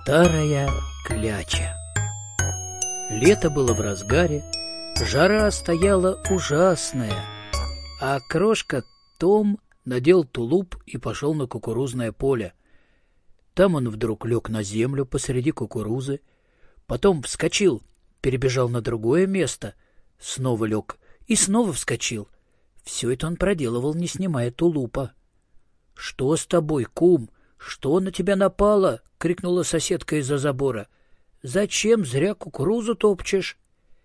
Старая кляча. Лето было в разгаре, жара стояла ужасная, а крошка Том надел тулуп и пошел на кукурузное поле. Там он вдруг лег на землю посреди кукурузы, потом вскочил, перебежал на другое место, снова лег и снова вскочил. Все это он проделывал, не снимая тулупа. — Что с тобой, кум? Что на тебя напало? — крикнула соседка из-за забора. — Зачем зря кукурузу топчешь?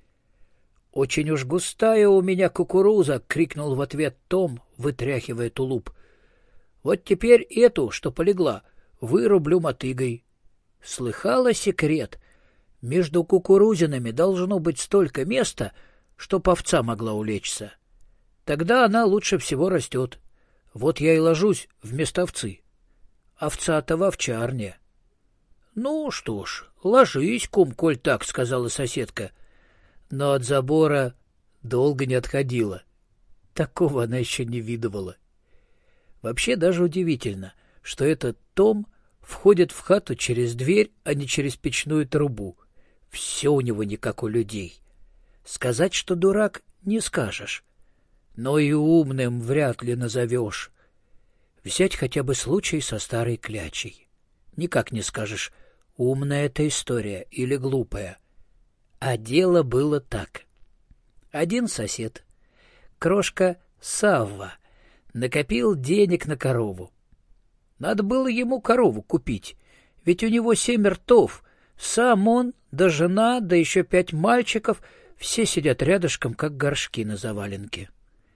— Очень уж густая у меня кукуруза! — крикнул в ответ Том, вытряхивая тулуп. — Вот теперь эту, что полегла, вырублю мотыгой. Слыхала секрет? Между кукурузинами должно быть столько места, чтоб овца могла улечься. Тогда она лучше всего растет. Вот я и ложусь вместо овцы. Овца-то в овчарне. — Ну что ж, ложись, кум, коль так, — сказала соседка. Но от забора долго не отходила. Такого она еще не видывала. Вообще даже удивительно, что этот Том входит в хату через дверь, а не через печную трубу. Все у него не как у людей. Сказать, что дурак, не скажешь. Но и умным вряд ли назовешь. Взять хотя бы случай со старой клячей. Никак не скажешь, умная эта история или глупая. А дело было так. Один сосед, крошка Савва, накопил денег на корову. Надо было ему корову купить, ведь у него 7 ртов. Сам он, да жена, да еще 5 мальчиков, все сидят рядышком, как горшки на заваленке.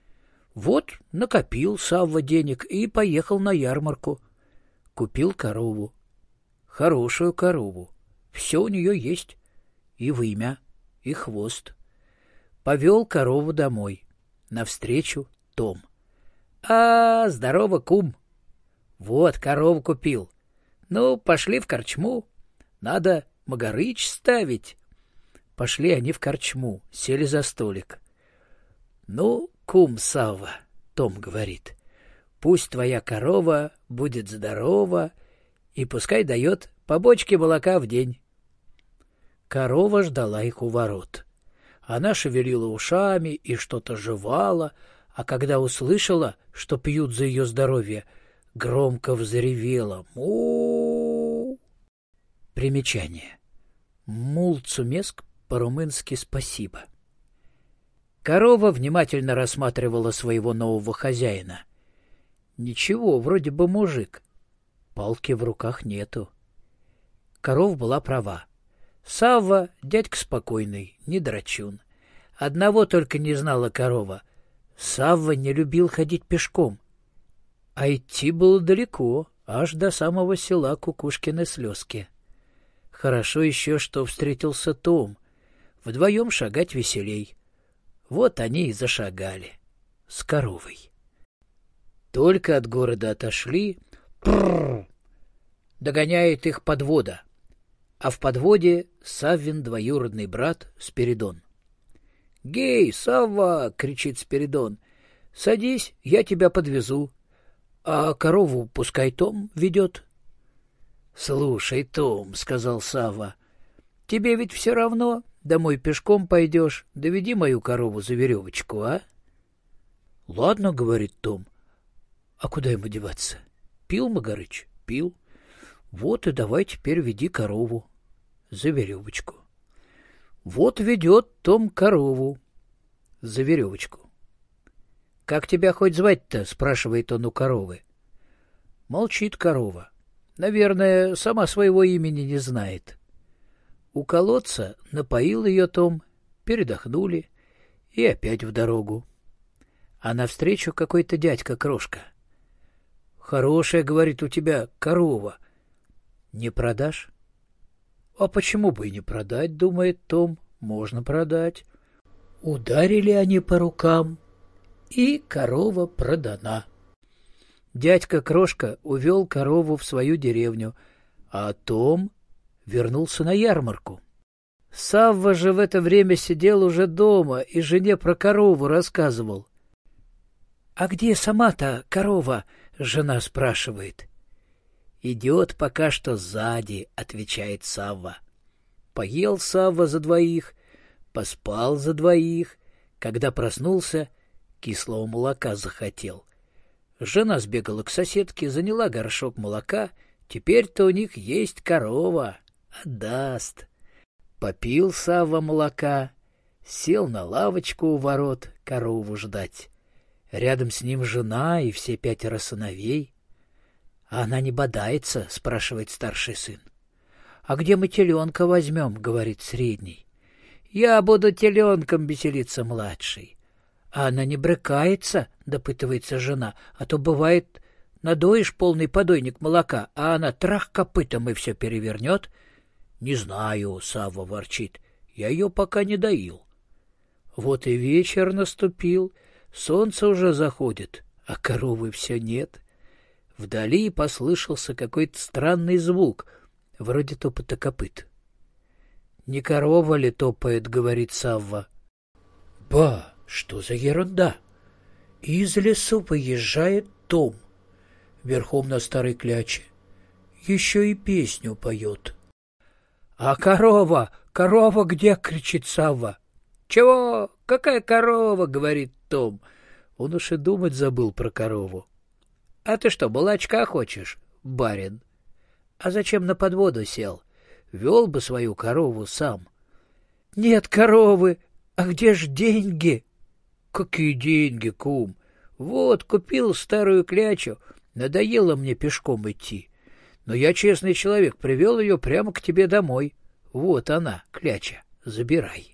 Вот накопил Савва денег и поехал на ярмарку. Купил корову. Хорошую корову. Все у нее есть. И вымя, и хвост. Повел корову домой. Навстречу Том. — А, здорово, кум. Вот, корову купил. Ну, пошли в корчму. Надо магарыч ставить. Пошли они в корчму, сели за столик. — Ну, кум Савва, — Том говорит, — пусть твоя корова будет здорова и пускай дает по бочке молока в день. Корова ждала их у ворот. Она шевелила ушами и что-то жевала, а когда услышала, что пьют за ее здоровье, громко взревела. Му! Примечание. Мулцумеск по-румынски «спасибо». Корова внимательно рассматривала своего нового хозяина. Ничего, вроде бы мужик. Палки в руках нету. Корова была права. Савва — дядька спокойный, не драчун. Одного только не знала корова. Савва не любил ходить пешком. А идти было далеко, аж до самого села Кукушкины Слезки. Хорошо еще, что встретился Том. Вдвоем шагать веселей. Вот они и зашагали. С коровой. Только от города отошли. Догоняет их подвода. А в подводе Саввин двоюродный брат Спиридон. — Гей, Савва! — кричит Спиридон. — Садись, я тебя подвезу. А корову пускай Том ведет. — Слушай, Том, — сказал Савва, — тебе ведь все равно. Домой пешком пойдешь, доведи мою корову за веревочку, а? — Ладно, — говорит Том. — А куда ему деваться? Пил Магарыч? Пил. Вот и давай теперь веди корову за веревочку. Вот ведет Том корову за веревочку. — Как тебя хоть звать-то? — спрашивает он у коровы. Молчит корова. Наверное, сама своего имени не знает. У колодца напоил ее Том, передохнули и опять в дорогу. А навстречу какой-то дядька Крошка. — Хорошая, — говорит, — у тебя корова. — Не продашь? — А почему бы и не продать, — думает Том, — можно продать. Ударили они по рукам, и корова продана. Дядька Крошка увел корову в свою деревню, а Том вернулся на ярмарку. Савва же в это время сидел уже дома и жене про корову рассказывал. — А где сама-то корова? — жена спрашивает. Идет пока что сзади, отвечает Савва. Поел Савва за двоих, поспал за двоих. Когда проснулся, кислого молока захотел. Жена сбегала к соседке, заняла горшок молока. Теперь-то у них есть корова. Отдаст. Попил Савва молока, сел на лавочку у ворот корову ждать. Рядом с ним жена и все 5 сыновей. — А она не бодается? — спрашивает старший сын. — А где мы теленка возьмем? — говорит средний. — Я буду теленком, — веселится младший. — А она не брыкается? — допытывается жена. — А то бывает, надоешь полный подойник молока, а она трах копытом и все перевернет. — Не знаю, — Савва ворчит, — я ее пока не доил. Вот и вечер наступил, солнце уже заходит, а коровы все нет. Вдали послышался какой-то странный звук, вроде топота копыт. — Не корова ли топает? — говорит Савва. — Ба, что за ерунда! Из лесу выезжает Том, верхом на старой кляче. Еще и песню поет. — А корова? Корова где? — кричит Савва. — Чего? Какая корова? — говорит Том. Он уж и думать забыл про корову. — А ты что, молочка хочешь, барин? — А зачем на подводу сел? Вел бы свою корову сам. — Нет коровы. А где ж деньги? — Какие деньги, кум? Вот, купил старую клячу. Надоело мне пешком идти. Но я честный человек, привел ее прямо к тебе домой. Вот она, кляча, забирай.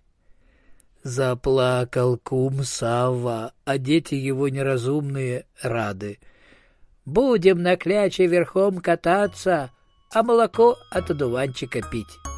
Заплакал кум Савва, а дети его неразумные рады. Будем на кляче верхом кататься, а молоко от одуванчика пить.